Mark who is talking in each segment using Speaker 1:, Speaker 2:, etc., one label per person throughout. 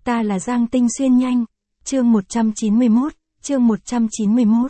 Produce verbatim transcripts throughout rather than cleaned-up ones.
Speaker 1: Ta là Giang Tinh Xuyên nhanh. Chương một trăm chín mươi mốt, chương một trăm chín mươi mốt.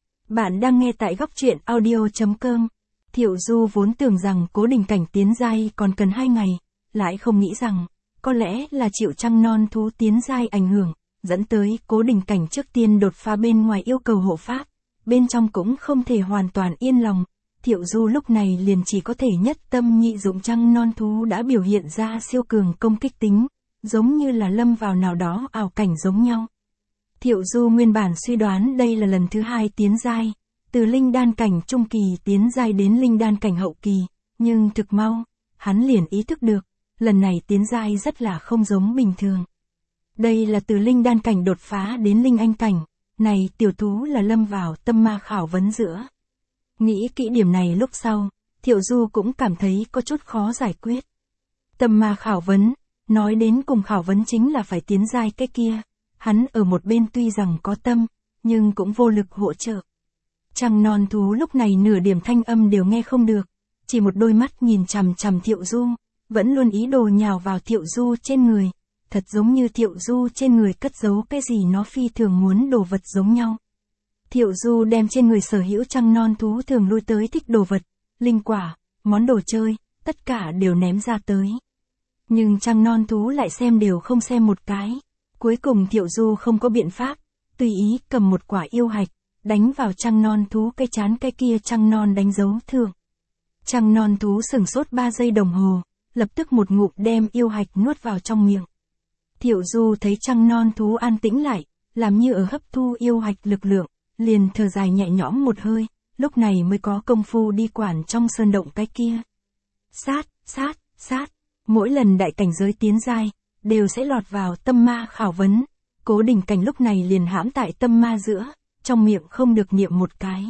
Speaker 1: Bạn đang nghe tại góc truyện audio.com. Thiệu Du vốn tưởng rằng Cố Đình Cảnh tiến giai còn cần hai ngày, lại không nghĩ rằng, có lẽ là chịu trăng non thú tiến giai ảnh hưởng, dẫn tới Cố Đình Cảnh trước tiên đột phá bên ngoài yêu cầu hộ pháp, bên trong cũng không thể hoàn toàn yên lòng. Thiệu Du lúc này liền chỉ có thể nhất tâm nhị dụng trăng non thú đã biểu hiện ra siêu cường công kích tính, giống như là lâm vào nào đó ảo cảnh giống nhau. Thiệu Du nguyên bản suy đoán đây là lần thứ hai tiến giai, từ linh đan cảnh trung kỳ tiến giai đến linh đan cảnh hậu kỳ, nhưng thực mau, hắn liền ý thức được, lần này tiến giai rất là không giống bình thường. Đây là từ linh đan cảnh đột phá đến linh anh cảnh, này tiểu thú là lâm vào tâm ma khảo vấn giữa. Nghĩ kỹ điểm này lúc sau, Thiệu Du cũng cảm thấy có chút khó giải quyết. Tâm ma khảo vấn, nói đến cùng khảo vấn chính là phải tiến giai cái kia, hắn ở một bên tuy rằng có tâm, nhưng cũng vô lực hỗ trợ. Trăng non thú lúc này nửa điểm thanh âm đều nghe không được, chỉ một đôi mắt nhìn chằm chằm Thiệu Du, vẫn luôn ý đồ nhào vào Thiệu Du trên người, thật giống như Thiệu Du trên người cất giấu cái gì nó phi thường muốn đồ vật giống nhau. Thiệu Du đem trên người sở hữu trăng non thú thường lui tới thích đồ vật, linh quả, món đồ chơi, tất cả đều ném ra tới. Nhưng trăng non thú lại xem đều không xem một cái. Cuối cùng Thiệu Du không có biện pháp, tùy ý cầm một quả yêu hạch, đánh vào trăng non thú cái chán cái kia trăng non đánh dấu thưởng. Trăng non thú sửng sốt ba giây đồng hồ, lập tức một ngụm đem yêu hạch nuốt vào trong miệng. Thiệu Du thấy trăng non thú an tĩnh lại, làm như ở hấp thu yêu hạch lực lượng, liền thở dài nhẹ nhõm một hơi, lúc này mới có công phu đi quản trong sơn động cái kia. Sát, sát, sát, mỗi lần đại cảnh giới tiến giai, đều sẽ lọt vào tâm ma khảo vấn. Cố Đình Cảnh lúc này liền hãm tại tâm ma giữa, trong miệng không được niệm một cái.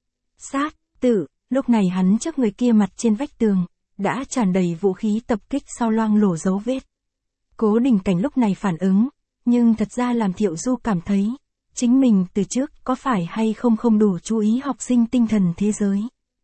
Speaker 1: Sát, tử, lúc này hắn trước người kia mặt trên vách tường, đã tràn đầy vũ khí tập kích sau loang lổ dấu vết. Cố Đình Cảnh lúc này phản ứng, nhưng thật ra làm Thiệu Du cảm thấy, chính mình từ trước có phải hay không không đủ chú ý học sinh tinh thần thế giới.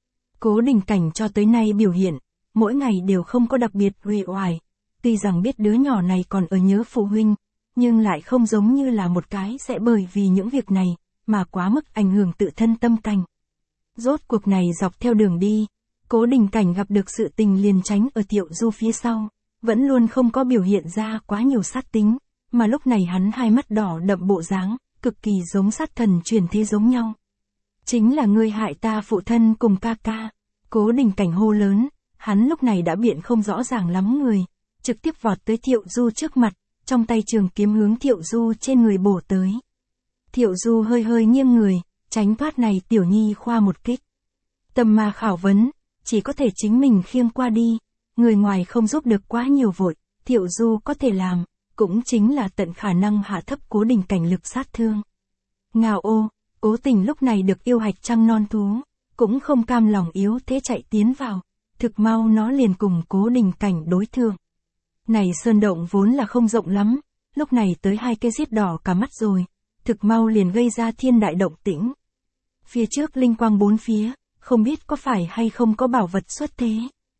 Speaker 1: Cố Đình Cảnh cho tới nay biểu hiện, mỗi ngày đều không có đặc biệt uể oải, tuy rằng biết đứa nhỏ này còn ở nhớ phụ huynh, nhưng lại không giống như là một cái sẽ bởi vì những việc này, mà quá mức ảnh hưởng tự thân tâm cảnh. Rốt cuộc này dọc theo đường đi, Cố Đình Cảnh gặp được sự tình liền tránh ở Thiệu Du phía sau, vẫn luôn không có biểu hiện ra quá nhiều sát tính, mà lúc này hắn hai mắt đỏ đậm bộ dáng, cực kỳ giống sát thần truyền thế giống nhau. Chính là ngươi hại ta phụ thân cùng ca ca. Cố Đình Cảnh hô lớn, hắn lúc này đã biện không rõ ràng lắm người, trực tiếp vọt tới Thiệu Du trước mặt, trong tay trường kiếm hướng Thiệu Du trên người bổ tới. Thiệu Du hơi hơi nghiêng người, tránh thoát này tiểu nhi khoa một kích. Tâm ma khảo vấn, chỉ có thể chính mình khiêng qua đi, người ngoài không giúp được quá nhiều vội, Thiệu Du có thể làm, cũng chính là tận khả năng hạ thấp Cố Đình Cảnh lực sát thương. Ngao ô, Cố Tình lúc này được yêu hạch trăng non thú, cũng không cam lòng yếu thế chạy tiến vào, thực mau nó liền cùng Cố Đình Cảnh đối thương. Này sơn động vốn là không rộng lắm, lúc này tới hai cây giết đỏ cả mắt rồi, thực mau liền gây ra thiên đại động tĩnh. Phía trước linh quang bốn phía, không biết có phải hay không có bảo vật xuất thế.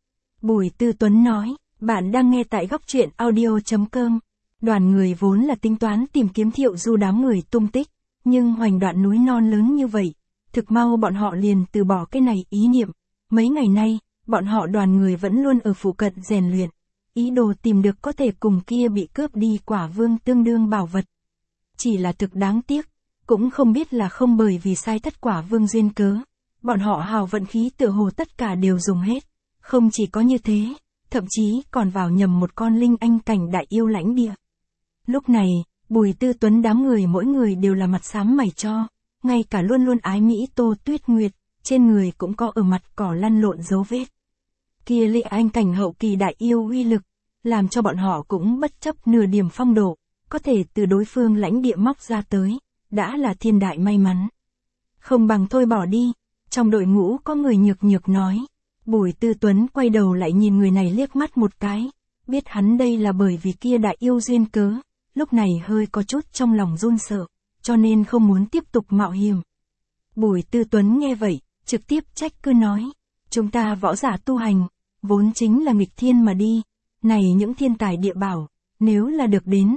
Speaker 1: Bùi Tư Tuấn nói, bạn đang nghe tại góc truyện audio.com. Đoàn người vốn là tính toán tìm kiếm Thiệu Du đám người tung tích, nhưng hoành đoạn núi non lớn như vậy, thực mau bọn họ liền từ bỏ cái này ý niệm. Mấy ngày nay, bọn họ đoàn người vẫn luôn ở phụ cận rèn luyện, ý đồ tìm được có thể cùng kia bị cướp đi quả vương tương đương bảo vật. Chỉ là thực đáng tiếc, cũng không biết là không bởi vì sai thất quả vương duyên cớ, bọn họ hào vận khí tựa hồ tất cả đều dùng hết. Không chỉ có như thế, thậm chí còn vào nhầm một con linh anh cảnh đại yêu lãnh địa. Lúc này, Bùi Tư Tuấn đám người mỗi người đều là mặt xám mày cho, ngay cả luôn luôn ái mỹ Tô Tuyết Nguyệt, trên người cũng có ở mặt cỏ lăn lộn dấu vết. Kia linh anh cảnh hậu kỳ đại yêu uy lực, làm cho bọn họ cũng bất chấp nửa điểm phong độ, có thể từ đối phương lãnh địa móc ra tới, đã là thiên đại may mắn. Không bằng thôi bỏ đi, trong đội ngũ có người nhược nhược nói. Bùi Tư Tuấn quay đầu lại nhìn người này liếc mắt một cái, biết hắn đây là bởi vì kia đại yêu duyên cớ, lúc này hơi có chút trong lòng run sợ, cho nên không muốn tiếp tục mạo hiểm. Bùi Tư Tuấn nghe vậy, trực tiếp trách cứ nói, chúng ta võ giả tu hành, vốn chính là nghịch thiên mà đi, này những thiên tài địa bảo, nếu là được đến,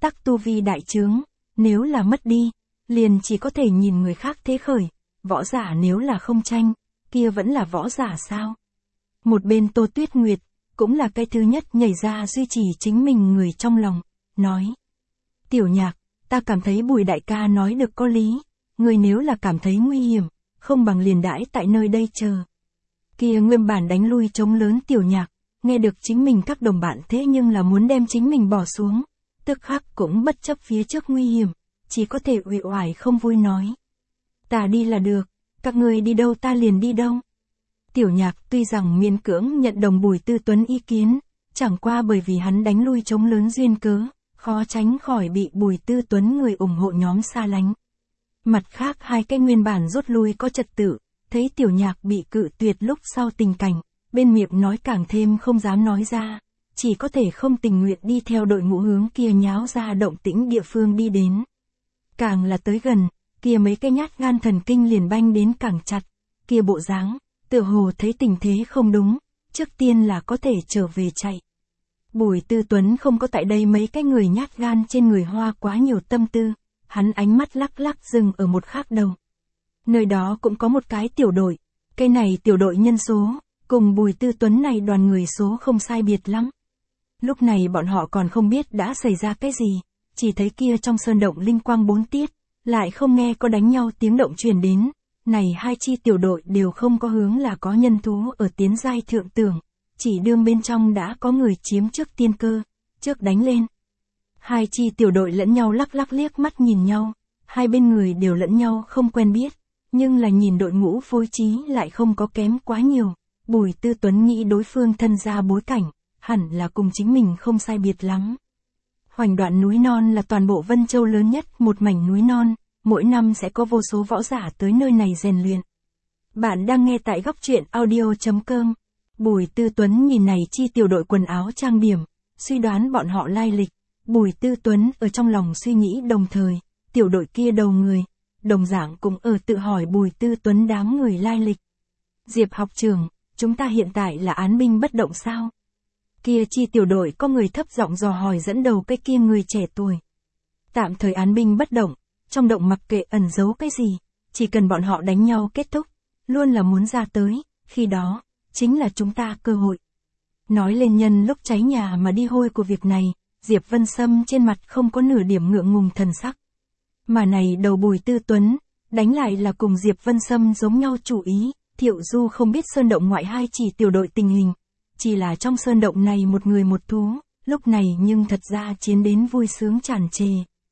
Speaker 1: tắc tu vi đại trướng, nếu là mất đi, liền chỉ có thể nhìn người khác thế khởi, võ giả nếu là không tranh, kia vẫn là võ giả sao? Một bên Tô Tuyết Nguyệt, cũng là cái thứ nhất nhảy ra duy trì chính mình người trong lòng, nói. Tiểu Nhạc, ta cảm thấy Bùi đại ca nói được có lý, người nếu là cảm thấy nguy hiểm, không bằng liền đãi tại nơi đây chờ. Kia nguyên bản đánh lui chống lớn Tiểu Nhạc, nghe được chính mình các đồng bạn thế nhưng là muốn đem chính mình bỏ xuống, tức khắc cũng bất chấp phía trước nguy hiểm, chỉ có thể uể oải không vui nói. Ta đi là được, các người đi đâu ta liền đi đâu. Tiểu Nhạc tuy rằng miễn cưỡng nhận đồng Bùi Tư Tuấn ý kiến, chẳng qua bởi vì hắn đánh lui chống lớn duyên cớ, khó tránh khỏi bị Bùi Tư Tuấn người ủng hộ nhóm xa lánh. Mặt khác hai cái nguyên bản rút lui có trật tự, thấy Tiểu Nhạc bị cự tuyệt lúc sau tình cảnh, bên miệng nói càng thêm không dám nói ra, chỉ có thể không tình nguyện đi theo đội ngũ hướng kia nháo ra động tĩnh địa phương đi đến. Càng là tới gần, kia mấy cái nhát gan thần kinh liền banh đến càng chặt, kia bộ dáng, tựa hồ thấy tình thế không đúng, trước tiên là có thể trở về chạy. Bùi Tư Tuấn không có tại đây mấy cái người nhát gan trên người hoa quá nhiều tâm tư, hắn ánh mắt lắc lắc dừng ở một khác đầu. Nơi đó cũng có một cái tiểu đội, cái này tiểu đội nhân số, cùng Bùi Tư Tuấn này đoàn người số không sai biệt lắm. Lúc này bọn họ còn không biết đã xảy ra cái gì, chỉ thấy kia trong sơn động linh quang bốn tiết, lại không nghe có đánh nhau tiếng động truyền đến, này hai chi tiểu đội đều không có hướng là có nhân thú ở tiến giai thượng tưởng, chỉ đương bên trong đã có người chiếm trước tiên cơ, trước đánh lên. Hai chi tiểu đội lẫn nhau lắc lắc liếc mắt nhìn nhau, hai bên người đều lẫn nhau không quen biết, nhưng là nhìn đội ngũ phối trí lại không có kém quá nhiều. Bùi Tư Tuấn nghĩ đối phương thân ra bối cảnh, hẳn là cùng chính mình không sai biệt lắm. Hoành Đoạn núi non là toàn bộ Vân Châu lớn nhất một mảnh núi non, mỗi năm sẽ có vô số võ giả tới nơi này rèn luyện. Bạn đang nghe tại góc truyện audio chấm com. Bùi Tư Tuấn nhìn này chi tiểu đội quần áo trang điểm, suy đoán bọn họ lai lịch. Bùi Tư Tuấn ở trong lòng suy nghĩ đồng thời, tiểu đội kia đầu người, đồng dạng cũng ở tự hỏi Bùi Tư Tuấn đám người lai lịch. Diệp học trưởng, chúng ta hiện tại là án binh bất động sao? Kia chi tiểu đội có người thấp giọng dò hỏi dẫn đầu cái kia người trẻ tuổi. Tạm thời án binh bất động, trong động mặc kệ ẩn giấu cái gì, chỉ cần bọn họ đánh nhau kết thúc, luôn là muốn ra tới, khi đó, chính là chúng ta cơ hội. Nói lên nhân lúc cháy nhà mà đi hôi của việc này, Diệp Vân Sâm trên mặt không có nửa điểm ngượng ngùng thần sắc. Mà này đầu Bùi Tư Tuấn, đánh lại là cùng Diệp Vân Sâm giống nhau chủ ý, Thiệu Du không biết sơn động ngoại hai chỉ tiểu đội tình hình, chỉ là trong sơn động này một người một thú, lúc này nhưng thật ra chiến đến vui sướng tràn trề.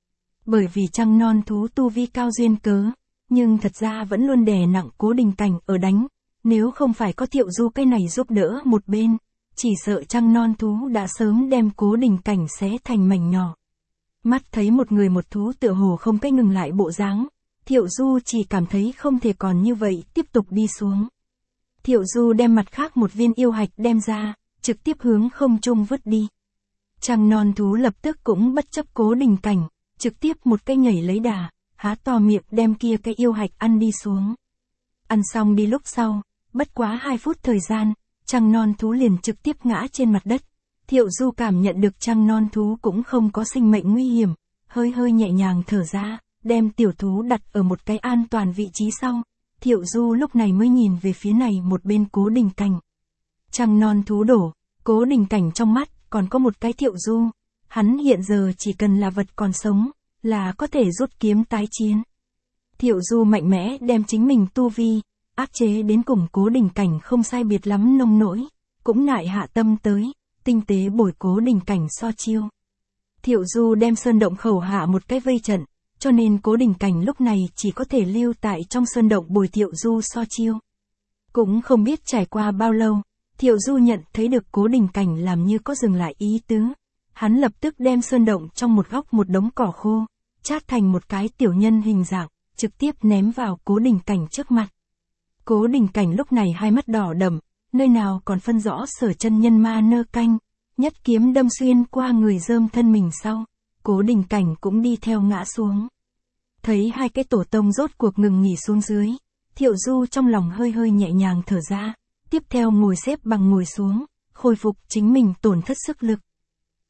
Speaker 1: Bởi vì trăng non thú tu vi cao duyên cớ, nhưng thật ra vẫn luôn đè nặng Cố Đình Cảnh ở đánh, nếu không phải có Thiệu Du cái này giúp đỡ một bên, chỉ sợ trăng non thú đã sớm đem Cố Đình Cảnh xé thành mảnh nhỏ. Mắt thấy một người một thú tựa hồ không cách ngừng lại bộ dáng, Thiệu Du chỉ cảm thấy không thể còn như vậy tiếp tục đi xuống. Thiệu Du đem mặt khác một viên yêu hạch đem ra, trực tiếp hướng không trung vứt đi. Trăng non thú lập tức cũng bất chấp Cố Đình Cảnh, trực tiếp một cái nhảy lấy đà, há to miệng đem kia cái yêu hạch ăn đi xuống. Ăn xong đi lúc sau, bất quá hai phút thời gian, trăng non thú liền trực tiếp ngã trên mặt đất. Thiệu Du cảm nhận được trăng non thú cũng không có sinh mệnh nguy hiểm, hơi hơi nhẹ nhàng thở ra, đem tiểu thú đặt ở một cái an toàn vị trí sau. Thiệu Du lúc này mới nhìn về phía này một bên Cố Đình Cảnh. Trăng non thú đổ, Cố Đình Cảnh trong mắt còn có một cái Thiệu Du, hắn hiện giờ chỉ cần là vật còn sống, là có thể rút kiếm tái chiến. Thiệu Du mạnh mẽ đem chính mình tu vi, áp chế đến cùng Cố Đình Cảnh không sai biệt lắm nông nỗi, cũng ngại hạ tâm tới, tinh tế bồi Cố Đình Cảnh so chiêu. Thiệu Du đem sơn động khẩu hạ một cái vây trận, cho nên Cố Đình Cảnh lúc này chỉ có thể lưu tại trong sơn động bồi Thiệu Du so chiêu. Cũng không biết trải qua bao lâu, Thiệu Du nhận thấy được Cố Đình Cảnh làm như có dừng lại ý tứ. Hắn lập tức đem sơn động trong một góc một đống cỏ khô, chát thành một cái tiểu nhân hình dạng, trực tiếp ném vào Cố Đình Cảnh trước mặt. Cố Đình Cảnh lúc này hai mắt đỏ đậm, nơi nào còn phân rõ sở chân nhân ma nơ canh, nhất kiếm đâm xuyên qua người rơm thân mình sau, Cố Đình Cảnh cũng đi theo ngã xuống. Thấy hai cái tổ tông rốt cuộc ngừng nghỉ xuống dưới, Thiệu Du trong lòng hơi hơi nhẹ nhàng thở ra, tiếp theo ngồi xếp bằng ngồi xuống, khôi phục chính mình tổn thất sức lực.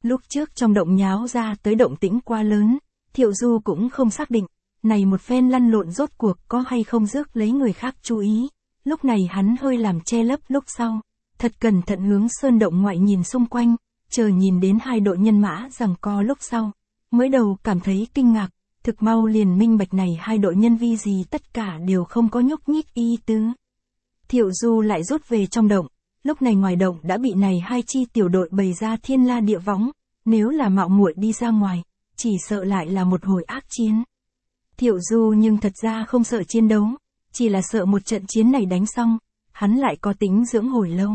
Speaker 1: Lúc trước trong động nháo ra tới động tĩnh quá lớn, Thiệu Du cũng không xác định, này một phen lăn lộn rốt cuộc có hay không rước lấy người khác chú ý. Lúc này hắn hơi làm che lấp lúc sau, thật cẩn thận hướng sơn động ngoại nhìn xung quanh, chờ nhìn đến hai đội nhân mã giằng co lúc sau, mới đầu cảm thấy kinh ngạc, thực mau liền minh bạch này hai đội nhân vi gì tất cả đều không có nhúc nhích ý tứ. Thiệu Du lại rút về trong động, lúc này ngoài động đã bị này hai chi tiểu đội bày ra thiên la địa võng, nếu là mạo muội đi ra ngoài, chỉ sợ lại là một hồi ác chiến. Thiệu Du nhưng thật ra không sợ chiến đấu, chỉ là sợ một trận chiến này đánh xong, hắn lại có tính dưỡng hồi lâu.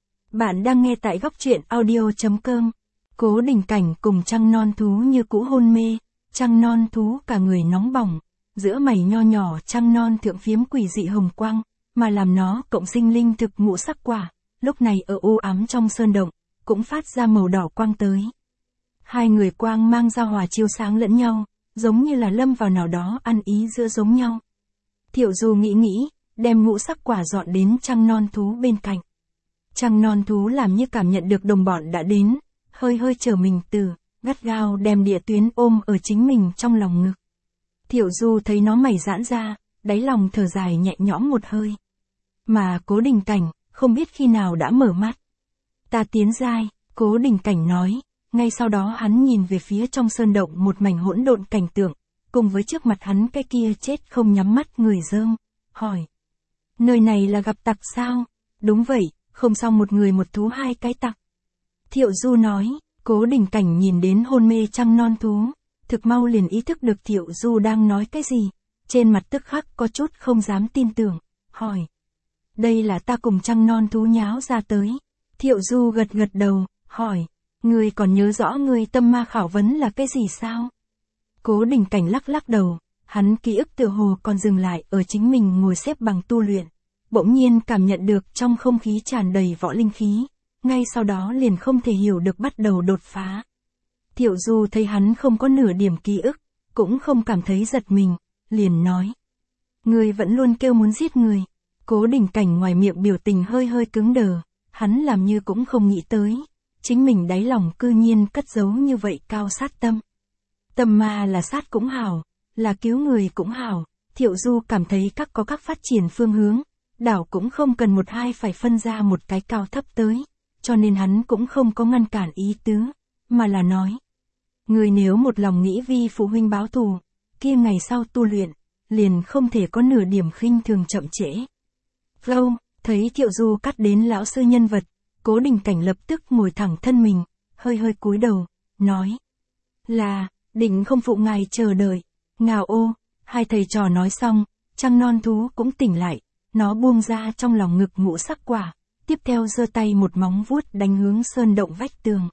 Speaker 1: Bạn đang nghe tại góc truyện audio chấm com. Cố Đình Cảnh cùng Trăng Non Thú như cũ hôn mê, Trăng Non Thú cả người nóng bỏng, giữa mày nho nhỏ trăng non thượng phiếm quỷ dị hồng quang, mà làm nó cộng sinh linh thực ngũ sắc quả, lúc này ở u ám trong sơn động, cũng phát ra màu đỏ quang tới. Hai người quang mang ra hòa chiếu sáng lẫn nhau, giống như là lâm vào nào đó ăn ý giữa giống nhau. Thiệu Du nghĩ nghĩ, đem ngũ sắc quả dọn đến Trăng Non Thú bên cạnh. Trăng Non Thú làm như cảm nhận được đồng bọn đã đến, hơi hơi trở mình từ, gắt gao đem địa tuyến ôm ở chính mình trong lòng ngực. Thiệu Du thấy nó mày giãn ra, đáy lòng thở dài nhẹ nhõm một hơi. Mà Cố Đình Cảnh, không biết khi nào đã mở mắt. Ta tiến giai, Cố Đình Cảnh nói, ngay sau đó hắn nhìn về phía trong sơn động một mảnh hỗn độn cảnh tượng, cùng với trước mặt hắn cái kia chết không nhắm mắt người dơm, hỏi. Nơi này là gặp tặc sao? Đúng vậy, không xong một người một thú hai cái tặc. Thiệu Du nói, Cố Đình Cảnh nhìn đến hôn mê Trăng Non Thú, thực mau liền ý thức được Thiệu Du đang nói cái gì, trên mặt tức khắc có chút không dám tin tưởng, hỏi. Đây là ta cùng Trăng Non Thú nháo ra tới. Thiệu Du gật gật đầu, hỏi. Ngươi còn nhớ rõ ngươi tâm ma khảo vấn là cái gì sao? Cố Đình Cảnh lắc lắc đầu, hắn ký ức tựa hồ còn dừng lại ở chính mình ngồi xếp bằng tu luyện, bỗng nhiên cảm nhận được trong không khí tràn đầy võ linh khí, ngay sau đó liền không thể hiểu được bắt đầu đột phá. Thiệu Du thấy hắn không có nửa điểm ký ức, cũng không cảm thấy giật mình, liền nói. Ngươi vẫn luôn kêu muốn giết người. Cố Đình Cảnh ngoài miệng biểu tình hơi hơi cứng đờ, hắn làm như cũng không nghĩ tới. Chính mình đáy lòng cư nhiên cất giấu như vậy cao sát tâm. Tâm ma là sát cũng hảo, là cứu người cũng hảo, Thiệu Du cảm thấy các có các phát triển phương hướng, đảo cũng không cần một hai phải phân ra một cái cao thấp tới, cho nên hắn cũng không có ngăn cản ý tứ, mà là nói. Người nếu một lòng nghĩ vi phụ huynh báo thù, kia ngày sau tu luyện, liền không thể có nửa điểm khinh thường chậm trễ. Vâu, thấy Thiệu Du cắt đến lão sư nhân vật, Cố Đình Cảnh lập tức ngồi thẳng thân mình, hơi hơi cúi đầu, nói. Là, định không phụ ngài chờ đợi. Ngào ô, hai thầy trò nói xong, Trăng Non Thú cũng tỉnh lại, nó buông ra trong lòng ngực ngũ sắc quả, tiếp theo giơ tay một móng vuốt đánh hướng sơn động vách tường.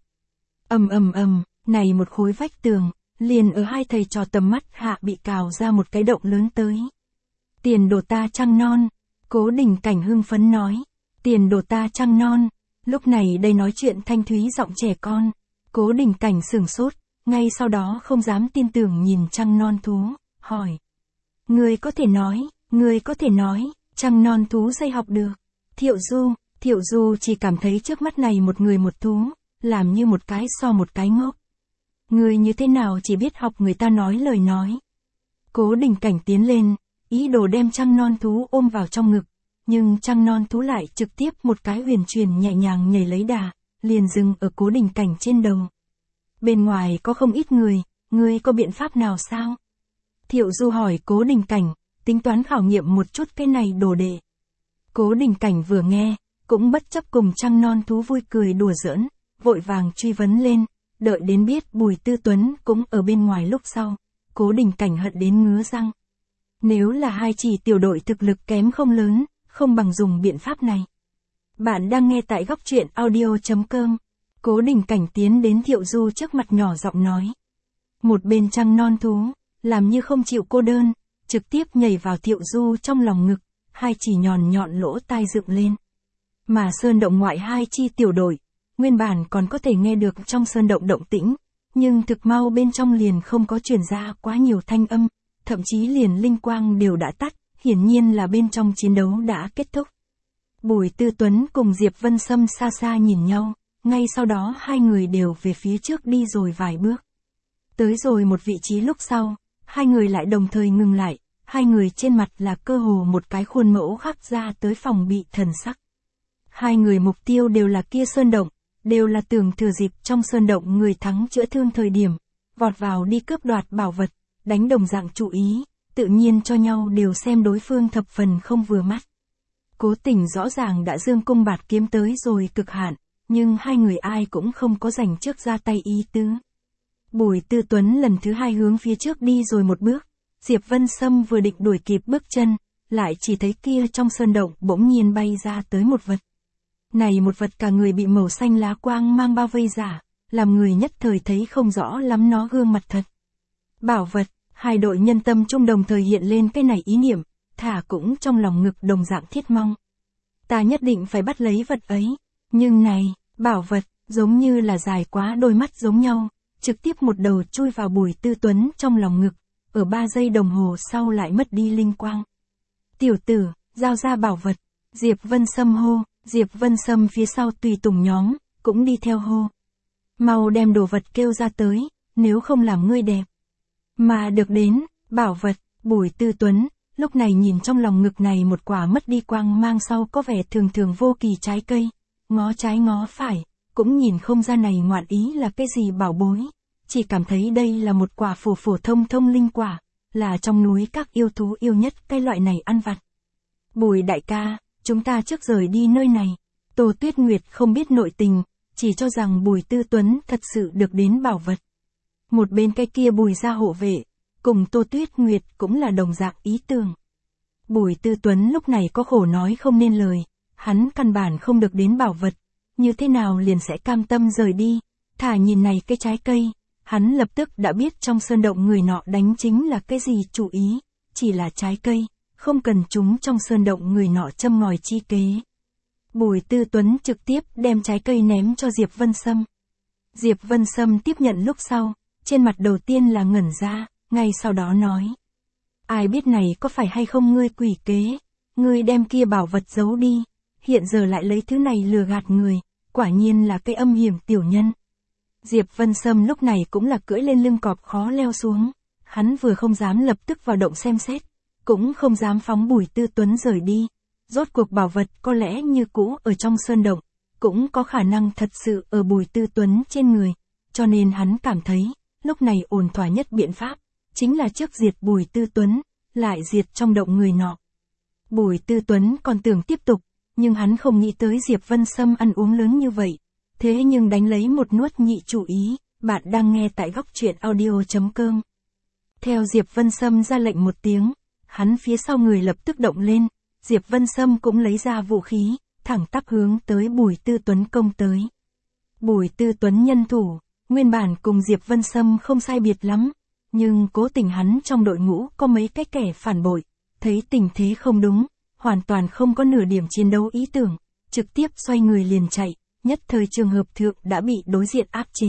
Speaker 1: Ầm ầm ầm, này một khối vách tường, liền ở hai thầy trò tầm mắt hạ bị cào ra một cái động lớn tới. Tiền đồ ta Trăng Non, Cố Đình Cảnh hưng phấn nói. Tiền đồ ta Trăng Non. Lúc này đây nói chuyện thanh thúy giọng trẻ con, Cố Đình Cảnh sửng sốt, ngay sau đó không dám tin tưởng nhìn Trăng Non Thú, hỏi. Người có thể nói, người có thể nói, Trăng Non Thú dây học được. Thiệu Du, Thiệu Du chỉ cảm thấy trước mắt này một người một thú, làm như một cái so một cái ngốc. Người như thế nào chỉ biết học người ta nói lời nói. Cố Đình Cảnh tiến lên, ý đồ đem Trăng Non Thú ôm vào trong ngực. Nhưng Trăng Non Thú lại trực tiếp một cái huyền truyền nhẹ nhàng nhảy lấy đà, liền dừng ở Cố Đình Cảnh trên đầu. Bên ngoài có không ít người, ngươi có biện pháp nào sao? Thiệu Du hỏi Cố Đình Cảnh, tính toán khảo nghiệm một chút cái này đồ đệ. Cố Đình Cảnh vừa nghe, cũng bất chấp cùng Trăng Non Thú vui cười đùa giỡn, vội vàng truy vấn lên, đợi đến biết Bùi Tư Tuấn cũng ở bên ngoài lúc sau, Cố Đình Cảnh hận đến ngứa răng. Nếu là hai chỉ tiểu đội thực lực kém không lớn, không bằng dùng biện pháp này. Bạn đang nghe tại góc truyện audio chấm com. Cố Đình Cảnh tiến đến Thiệu Du trước mặt nhỏ giọng nói. Một bên Trăng Non Thú, làm như không chịu cô đơn, trực tiếp nhảy vào Thiệu Du trong lòng ngực, hai chỉ nhọn nhọn lỗ tai dựng lên. Mà sơn động ngoại hai chi tiểu đội, nguyên bản còn có thể nghe được trong sơn động động tĩnh, nhưng thực mau bên trong liền không có truyền ra quá nhiều thanh âm, thậm chí liền linh quang đều đã tắt. Hiển nhiên là bên trong chiến đấu đã kết thúc. Bùi Tư Tuấn cùng Diệp Vân Sâm xa xa nhìn nhau, ngay sau đó hai người đều về phía trước đi rồi vài bước. Tới rồi một vị trí lúc sau, hai người lại đồng thời ngừng lại, hai người trên mặt là cơ hồ một cái khuôn mẫu khắc ra tới phòng bị thần sắc. Hai người mục tiêu đều là kia sơn động, đều là tưởng thừa dịp trong sơn động người thắng chữa thương thời điểm, vọt vào đi cướp đoạt bảo vật, đánh đồng dạng chú ý, tự nhiên cho nhau đều xem đối phương thập phần không vừa mắt. Cố Tình rõ ràng đã dương cung bạt kiếm tới rồi cực hạn, nhưng hai người ai cũng không có giành trước ra tay ý tứ. Bùi Tư Tuấn lần thứ hai hướng phía trước đi rồi một bước, Diệp Vân Sâm vừa định đuổi kịp bước chân, lại chỉ thấy kia trong sơn động bỗng nhiên bay ra tới một vật. Này một vật cả người bị màu xanh lá quang mang bao vây giả, làm người nhất thời thấy không rõ lắm nó gương mặt thật. Bảo vật, hai đội nhân tâm trung đồng thời hiện lên cái này ý niệm, thả cũng trong lòng ngực đồng dạng thiết mong. Ta nhất định phải bắt lấy vật ấy, nhưng này, bảo vật, giống như là dài quá đôi mắt giống nhau, trực tiếp một đầu chui vào Bùi Tư Tuấn trong lòng ngực, ở ba giây đồng hồ sau lại mất đi linh quang. Tiểu tử, giao ra bảo vật, Diệp Vân Sâm hô, Diệp Vân Sâm phía sau tùy tùng nhóm, cũng đi theo hô. Mau đem đồ vật kêu ra tới, nếu không làm ngươi đẹp. Mà được đến, bảo vật, Bùi Tư Tuấn, lúc này nhìn trong lòng ngực này một quả mất đi quang mang sau có vẻ thường thường vô kỳ trái cây, ngó trái ngó phải, cũng nhìn không ra này ngoạn ý là cái gì bảo bối, chỉ cảm thấy đây là một quả phổ phổ thông thông linh quả, là trong núi các yêu thú yêu nhất cái loại này ăn vặt. Bùi đại ca, chúng ta trước rời đi nơi này. Tô Tuyết Nguyệt không biết nội tình, chỉ cho rằng Bùi Tư Tuấn thật sự được đến bảo vật. Một bên cái kia Bùi gia hộ vệ, cùng Tô Tuyết Nguyệt cũng là đồng dạng ý tưởng. Bùi Tư Tuấn lúc này có khổ nói không nên lời, hắn căn bản không được đến bảo vật, như thế nào liền sẽ cam tâm rời đi, thả nhìn này cái trái cây, hắn lập tức đã biết trong sơn động người nọ đánh chính là cái gì chủ ý, chỉ là trái cây, không cần chúng trong sơn động người nọ châm ngòi chi kế. Bùi Tư Tuấn trực tiếp đem trái cây ném cho Diệp Vân Sâm. Diệp Vân Sâm tiếp nhận lúc sau, trên mặt đầu tiên là ngẩn ra, ngay sau đó nói. Ai biết này có phải hay không ngươi quỷ kế, ngươi đem kia bảo vật giấu đi, hiện giờ lại lấy thứ này lừa gạt người, quả nhiên là cái âm hiểm tiểu nhân. Diệp Vân Sâm lúc này cũng là cưỡi lên lưng cọp khó leo xuống, hắn vừa không dám lập tức vào động xem xét, cũng không dám phóng Bùi Tư Tuấn rời đi, rốt cuộc bảo vật có lẽ như cũ ở trong sơn động, cũng có khả năng thật sự ở Bùi Tư Tuấn trên người, cho nên hắn cảm thấy, lúc này ổn thỏa nhất biện pháp, chính là trước diệt Bùi Tư Tuấn, lại diệt trong động người nọ. Bùi Tư Tuấn còn tưởng tiếp tục, nhưng hắn không nghĩ tới Diệp Vân Sâm ăn uống lớn như vậy, thế nhưng đánh lấy một nuốt nhị chủ ý, bạn đang nghe tại góc truyện audio chấm com. Theo Diệp Vân Sâm ra lệnh một tiếng, hắn phía sau người lập tức động lên, Diệp Vân Sâm cũng lấy ra vũ khí, thẳng tắp hướng tới Bùi Tư Tuấn công tới. Bùi Tư Tuấn nhân thủ, nguyên bản cùng Diệp Vân Sâm không sai biệt lắm, nhưng cố tình hắn trong đội ngũ có mấy cái kẻ phản bội, thấy tình thế không đúng, hoàn toàn không có nửa điểm chiến đấu ý tưởng, trực tiếp xoay người liền chạy, nhất thời trường hợp thượng đã bị đối diện áp chế.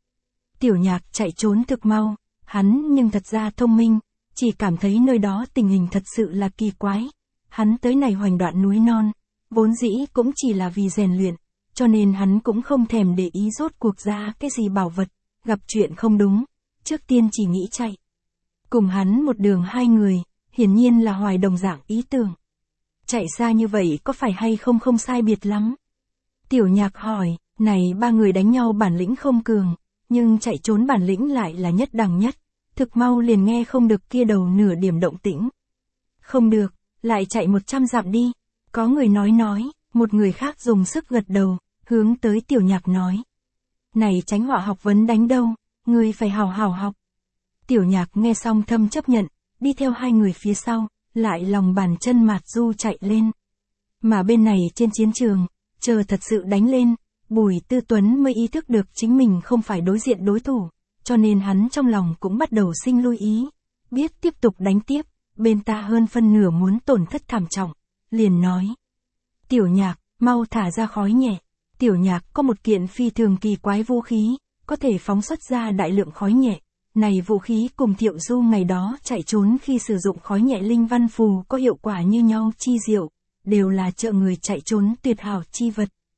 Speaker 1: Tiểu Nhạc chạy trốn thực mau, hắn nhưng thật ra thông minh, chỉ cảm thấy nơi đó tình hình thật sự là kỳ quái. Hắn tới này hoành đoạn núi non, vốn dĩ cũng chỉ là vì rèn luyện, cho nên hắn cũng không thèm để ý rốt cuộc ra cái gì bảo vật, gặp chuyện không đúng, trước tiên chỉ nghĩ chạy. Cùng hắn một đường hai người, hiển nhiên là hoài đồng dạng ý tưởng. Chạy xa như vậy có phải hay không không sai biệt lắm? Tiểu Nhạc hỏi, này ba người đánh nhau bản lĩnh không cường, nhưng chạy trốn bản lĩnh lại là nhất đẳng nhất, thực mau liền nghe không được kia đầu nửa điểm động tĩnh. Không được, lại chạy một trăm dặm đi, có người nói nói, một người khác dùng sức gật đầu, hướng tới Tiểu Nhạc nói. Này tránh họa học vấn đánh đâu, người phải hào hào học. Tiểu Nhạc nghe xong thâm chấp nhận, đi theo hai người phía sau, lại lòng bàn chân mạt du chạy lên. Mà bên này trên chiến trường, chờ thật sự đánh lên, Bùi Tư Tuấn mới ý thức được chính mình không phải đối diện đối thủ, cho nên hắn trong lòng cũng bắt đầu sinh lui ý, biết tiếp tục đánh tiếp, bên ta hơn phân nửa muốn tổn thất thảm trọng, liền nói. Tiểu Nhạc, mau thả ra khói nhẹ. Tiểu Nhạc có một kiện phi thường kỳ quái vũ khí, có thể phóng xuất ra đại lượng khói nhẹ. Này vũ khí cùng Thiệu Du ngày đó chạy trốn khi sử dụng khói nhẹ linh văn phù có hiệu quả như nhau chi diệu, đều là trợ người chạy trốn tuyệt hảo chi vật.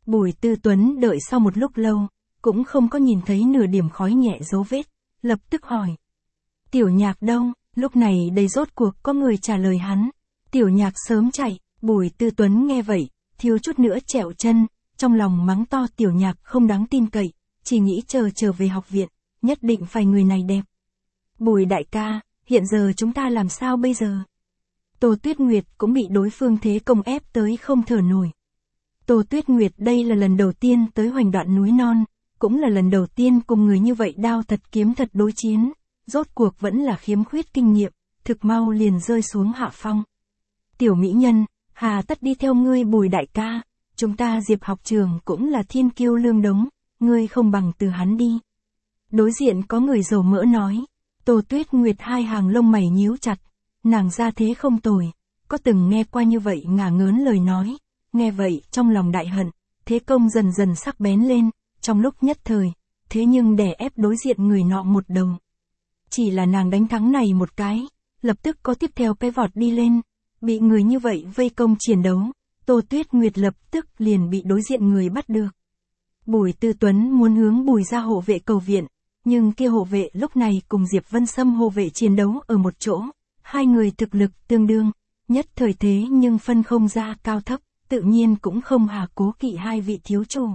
Speaker 1: Bùi Tư Tuấn đợi sau một lúc lâu, cũng không có nhìn thấy nửa điểm khói nhẹ dấu vết, lập tức hỏi. Tiểu Nhạc đâu? Lúc này đây rốt cuộc có người trả lời hắn. Tiểu Nhạc sớm chạy. Bùi Tư Tuấn nghe vậy, thiếu chút nữa trẹo chân, trong lòng mắng to Tiểu Nhạc không đáng tin cậy, chỉ nghĩ chờ trở về học viện, nhất định phải người này đẹp. Bùi đại ca, hiện giờ chúng ta làm sao bây giờ? Tô Tuyết Nguyệt cũng bị đối phương thế công ép tới không thở nổi. Tô Tuyết Nguyệt đây là lần đầu tiên tới Hoành Đoạn núi non, cũng là lần đầu tiên cùng người như vậy đao thật kiếm thật đối chiến, rốt cuộc vẫn là khiếm khuyết kinh nghiệm, thực mau liền rơi xuống hạ phong. Tiểu mỹ nhân, hà tất đi theo ngươi Bùi đại ca, chúng ta Diệp học trường cũng là thiên kiêu lương đống, ngươi không bằng từ hắn đi. Đối diện có người dầu mỡ nói. Tô Tuyết Nguyệt hai hàng lông mày nhíu chặt, nàng ra thế không tồi, có từng nghe qua như vậy ngả ngớn lời nói, nghe vậy trong lòng đại hận, thế công dần dần sắc bén lên, trong lúc nhất thời, thế nhưng đè ép đối diện người nọ một đầu. Chỉ là nàng đánh thắng này một cái, lập tức có tiếp theo cái vọt đi lên, bị người như vậy vây công chiến đấu, Tô Tuyết Nguyệt lập tức liền bị đối diện người bắt được. Bùi Tư Tuấn muốn hướng Bùi gia hộ vệ cầu viện, nhưng kia hộ vệ lúc này cùng Diệp Vân Sâm hộ vệ chiến đấu ở một chỗ, hai người thực lực tương đương, nhất thời thế nhưng phân không ra cao thấp, tự nhiên cũng không hà cố kỵ hai vị thiếu chủ.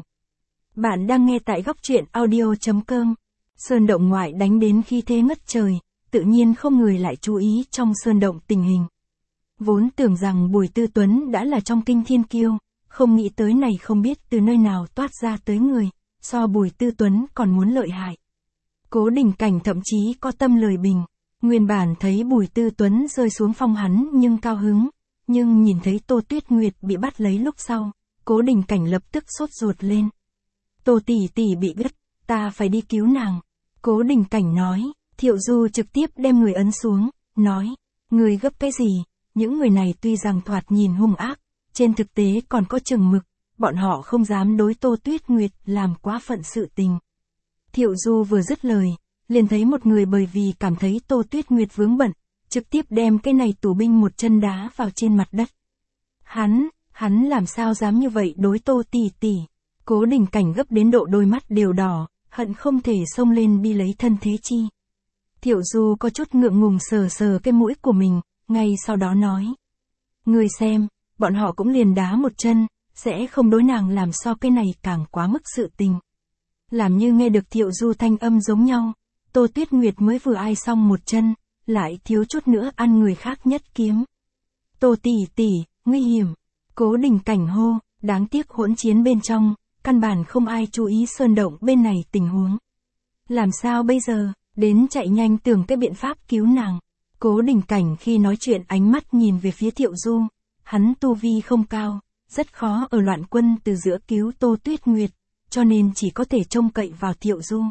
Speaker 1: Bạn đang nghe tại góc truyện audio chấm com. Sơn động ngoại đánh đến khi thế ngất trời, tự nhiên không người lại chú ý trong sơn động tình hình. Vốn tưởng rằng Bùi Tư Tuấn đã là trong kinh thiên kiêu, không nghĩ tới này không biết từ nơi nào toát ra tới người, so Bùi Tư Tuấn còn muốn lợi hại. Cố Đình Cảnh thậm chí có tâm lời bình, nguyên bản thấy Bùi Tư Tuấn rơi xuống phong hắn nhưng cao hứng, nhưng nhìn thấy Tô Tuyết Nguyệt bị bắt lấy lúc sau, Cố Đình Cảnh lập tức sốt ruột lên. Tô tỷ tỷ bị gất, ta phải đi cứu nàng. Cố Đình Cảnh nói, Thiệu Du trực tiếp đem người ấn xuống, nói, người gấp cái gì, những người này tuy rằng thoạt nhìn hung ác, trên thực tế còn có chừng mực, bọn họ không dám đối Tô Tuyết Nguyệt làm quá phận sự tình. Thiệu Du vừa dứt lời, liền thấy một người bởi vì cảm thấy Tô Tuyết Nguyệt vướng bận, trực tiếp đem cái này tù binh một chân đá vào trên mặt đất. Hắn, hắn làm sao dám như vậy đối Tô tỷ tỷ? Cố Đình Cảnh gấp đến độ đôi mắt đều đỏ, hận không thể xông lên đi lấy thân thế chi. Thiệu Du có chút ngượng ngùng sờ sờ cái mũi của mình, ngay sau đó nói. Ngươi xem, bọn họ cũng liền đá một chân, sẽ không đối nàng làm so cái này càng quá mức sự tình. Làm như nghe được Thiệu Du thanh âm giống nhau, Tô Tuyết Nguyệt mới vừa ai xong một chân, lại thiếu chút nữa ăn người khác nhất kiếm. Tô tỷ tỷ, nguy hiểm. Cố Đình Cảnh hô, đáng tiếc hỗn chiến bên trong, căn bản không ai chú ý sơn động bên này tình huống. Làm sao bây giờ, đến chạy nhanh tưởng cái biện pháp cứu nàng. Cố Đình Cảnh khi nói chuyện ánh mắt nhìn về phía Thiệu Du, hắn tu vi không cao, rất khó ở loạn quân từ giữa cứu Tô Tuyết Nguyệt, cho nên chỉ có thể trông cậy vào Thiệu Du.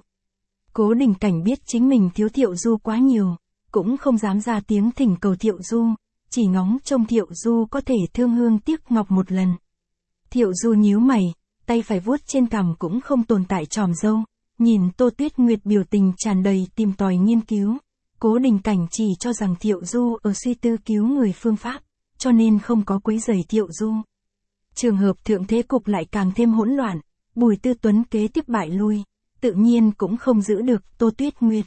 Speaker 1: Cố Đình Cảnh biết chính mình thiếu Thiệu Du quá nhiều, cũng không dám ra tiếng thỉnh cầu Thiệu Du, chỉ ngóng trông Thiệu Du có thể thương hương tiếc ngọc một lần. Thiệu Du nhíu mày, tay phải vuốt trên cằm cũng không tồn tại tròm râu, nhìn Tô Tuyết Nguyệt biểu tình tràn đầy tìm tòi nghiên cứu. Cố Đình Cảnh chỉ cho rằng Thiệu Du ở suy tư cứu người phương pháp, cho nên không có quấy rầy Thiệu Du. Trường hợp thượng thế cục lại càng thêm hỗn loạn, Bùi Tư Tuấn kế tiếp bại lui, tự nhiên cũng không giữ được Tô Tuyết Nguyệt.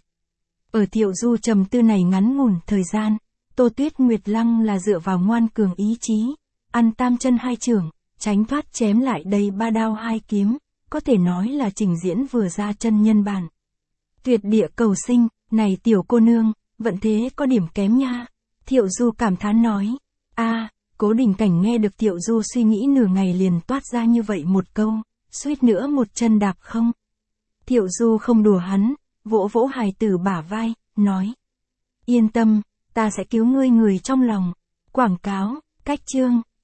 Speaker 1: Ở Thiệu Du trầm tư này ngắn ngủn thời gian, Tô Tuyết Nguyệt lăng là dựa vào ngoan cường ý chí, ăn tam chân hai chưởng, tránh thoát chém lại đây ba đao hai kiếm, có thể nói là trình diễn vừa ra chân nhân bản. Tuyệt địa cầu sinh, này tiểu cô nương, vận thế có điểm kém nha. Thiệu Du cảm thán nói. A, à, Cố Đình Cảnh nghe được Thiệu Du suy nghĩ nửa ngày liền toát ra như vậy một câu, suýt nữa một chân đạp không. Thiệu Du không đùa hắn, vỗ vỗ hài tử bả vai, nói. Yên tâm, ta sẽ cứu ngươi người trong lòng. Quảng cáo, cách chương.